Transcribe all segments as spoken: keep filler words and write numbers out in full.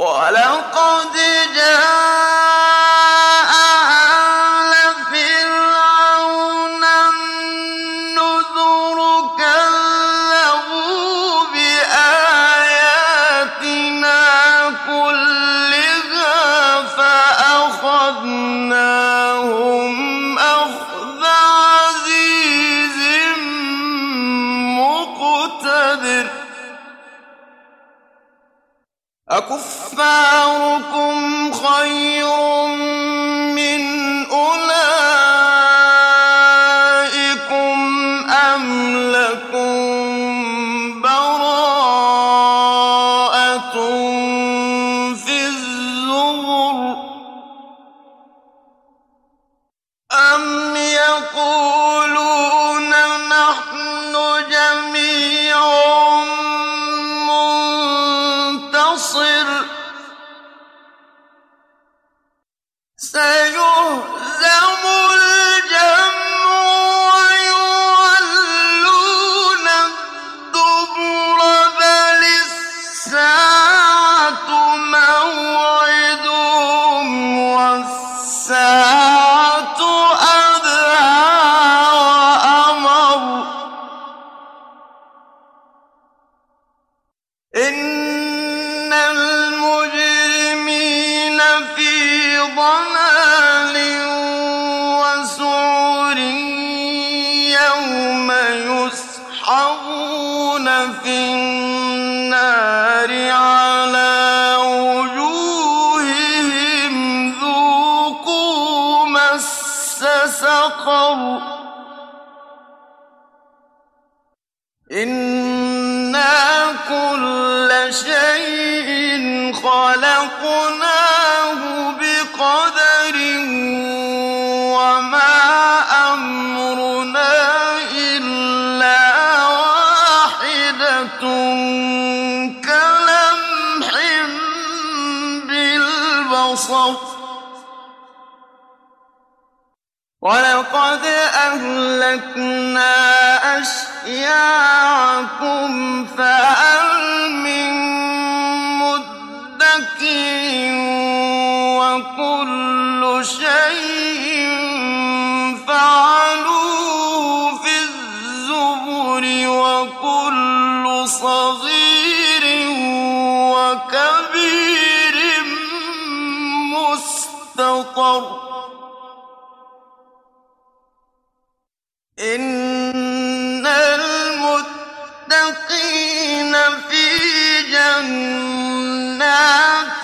وَلَقَدْ جَاءَ آلَ فِرْعَوْنَ النُّذُرُ كَذَّبُوا بِآيَاتِنَا كُلِّهَا فَأَخَذْنَاهُمْ أَخْذَ عَزِيزٍ مُّقْتَدِرٍ أَكُفَّارُكُمْ خَيْرٌ مِّنْ أُولَٰئِكُمْ أَمْ لَكُم بَرَاءَةٌ فِي الزُّبُرِ أَمْ يَقُولُونَ نَحْنُ جَمِيعٌ مُّنتَصِرٌ سَيُهْزَمُ الْجَمْعُ وَيُوَلُّونَ الدُّبُرَ بَلِ السَّاعَةُ مَوْعِدُهُمْ وَالسَّاعَةُ أَدْهَىٰ وَأَمَرُّ إِنَّ الْمُجْرِمِينَ فِي ضَلَالٍ وَسُعُرٍ يَوْمَ يُسْحَبُونَ فِي النَّارِ عَلَىٰ وُجُوهِهِمْ ذُوقُوا مَسَّ سَقَرَ إِنَّا كُلَّ شَيْءٍ خَلَقْنَاهُ بِقَدَرٍ وَمَا أَمْرُنَا إِلَّا وَاحِدَةٌ كَلَمْحٍ بِالْبَصَرِ وَلَقَدْ أَهْلَكْنَا أَشْيَاعَكُمْ فَهَلْ مِن مُّدَّكِرٍ وَكُلُّ شَيْءٍ فَعَلُوهُ فِي الزُّبُرِ وَكُلُّ صَغِيرٍ وَكَبِيرٍ مُّسْتَطَرٌ إِنَّ الْمُتَّقِينَ فِي جَنَّاتٍ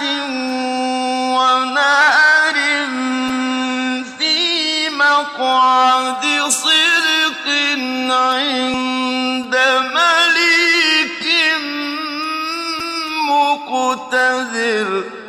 وَنَهَرٍ فِي مَقْعَدِ صِدْقٍ عِندَ مَلِيكٍ مُّقْتَدِرٍ